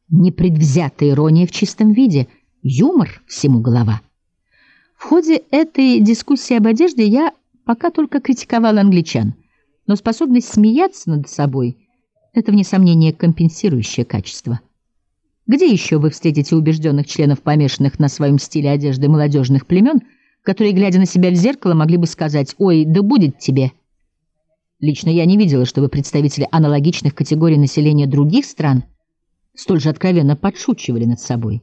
Непредвзятая ирония в чистом виде, юмор всему голова. В ходе этой дискуссии об одежде я пока только критиковал англичан, но способность смеяться над собой — это, вне сомнения, компенсирующее качество. Где еще вы встретите убежденных членов, помешанных на своем стиле одежды молодежных племен, которые, глядя на себя в зеркало, могли бы сказать: «Ой, да будет тебе». Лично я не видела, чтобы представители аналогичных категорий населения других стран столь же откровенно подшучивали над собой.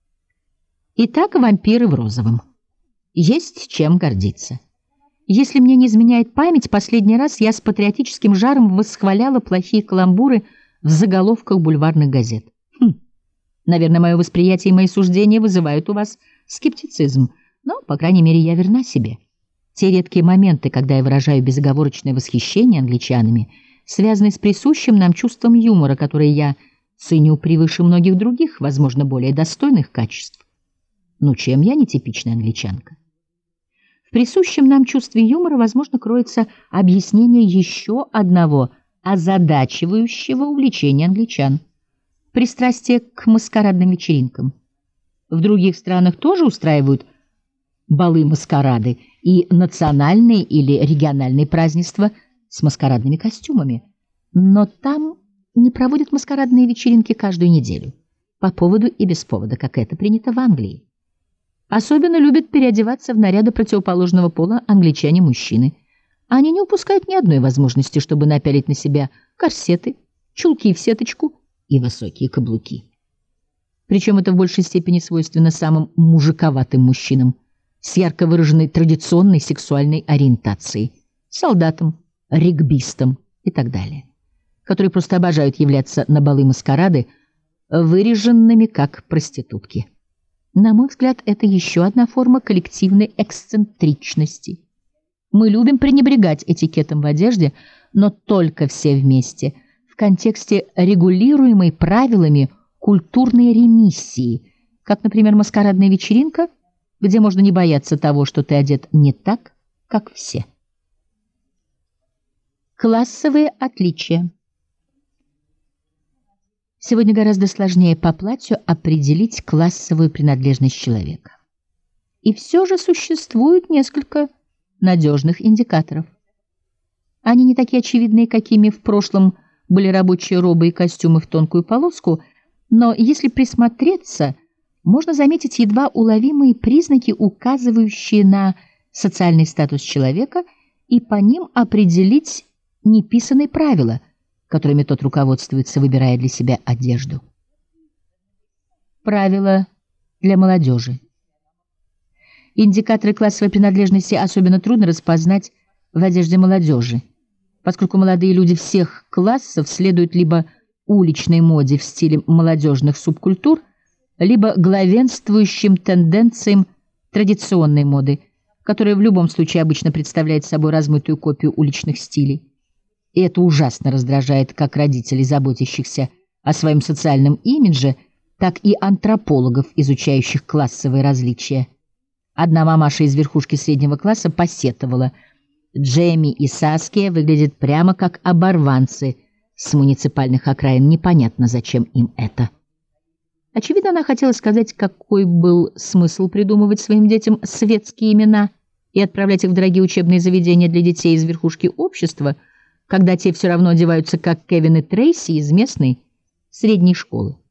Итак, вампиры в розовом. Есть чем гордиться. Если мне не изменяет память, последний раз я с патриотическим жаром восхваляла плохие каламбуры в заголовках бульварных газет. Наверное, мое восприятие и мои суждения вызывают у вас скептицизм, но, по крайней мере, я верна себе. Те редкие моменты, когда я выражаю безоговорочное восхищение англичанами, связаны с присущим нам чувством юмора, которое я ценю превыше многих других, возможно, более достойных качеств. Ну, чем я не типичная англичанка? В присущем нам чувстве юмора, возможно, кроется объяснение еще одного озадачивающего увлечения англичан — пристрастие к маскарадным вечеринкам. В других странах тоже устраивают балы-маскарады и национальные или региональные празднества с маскарадными костюмами. Но там не проводят маскарадные вечеринки каждую неделю, по поводу и без повода, как это принято в Англии. Особенно любят переодеваться в наряды противоположного пола англичане-мужчины. Они не упускают ни одной возможности, чтобы напялить на себя корсеты, чулки в сеточку и высокие каблуки. Причем это в большей степени свойственно самым мужиковатым мужчинам с ярко выраженной традиционной сексуальной ориентацией, солдатам, регбистам и так далее, которые просто обожают являться на балы-маскарады выреженными как проститутки. На мой взгляд, это еще одна форма коллективной эксцентричности. Мы любим пренебрегать этикетом в одежде, но только все вместе, в контексте регулируемой правилами культурной ремиссии, как, например, маскарадная вечеринка, где можно не бояться того, что ты одет не так, как все. Классовые отличия. Сегодня гораздо сложнее по платью определить классовую принадлежность человека. И все же существует несколько надежных индикаторов. Они не такие очевидные, какими в прошлом были рабочие робы и костюмы в тонкую полоску, но если присмотреться, можно заметить едва уловимые признаки, указывающие на социальный статус человека, и по ним определить неписанные правила, которыми тот руководствуется, выбирая для себя одежду. Правила для молодежи. Индикаторы классовой принадлежности особенно трудно распознать в одежде молодежи, поскольку молодые люди всех классов следуют либо уличной моде в стиле молодежных субкультур, либо главенствующим тенденциям традиционной моды, которая в любом случае обычно представляет собой размытую копию уличных стилей. И это ужасно раздражает как родителей, заботящихся о своем социальном имидже, так и антропологов, изучающих классовые различия. Одна мамаша из верхушки среднего класса посетовала: Джейми и Саския выглядят прямо как оборванцы с муниципальных окраин, непонятно, зачем им это. Очевидно, она хотела сказать, какой был смысл придумывать своим детям светские имена и отправлять их в дорогие учебные заведения для детей из верхушки общества, когда те все равно одеваются, как Кевин и Трейси из местной средней школы.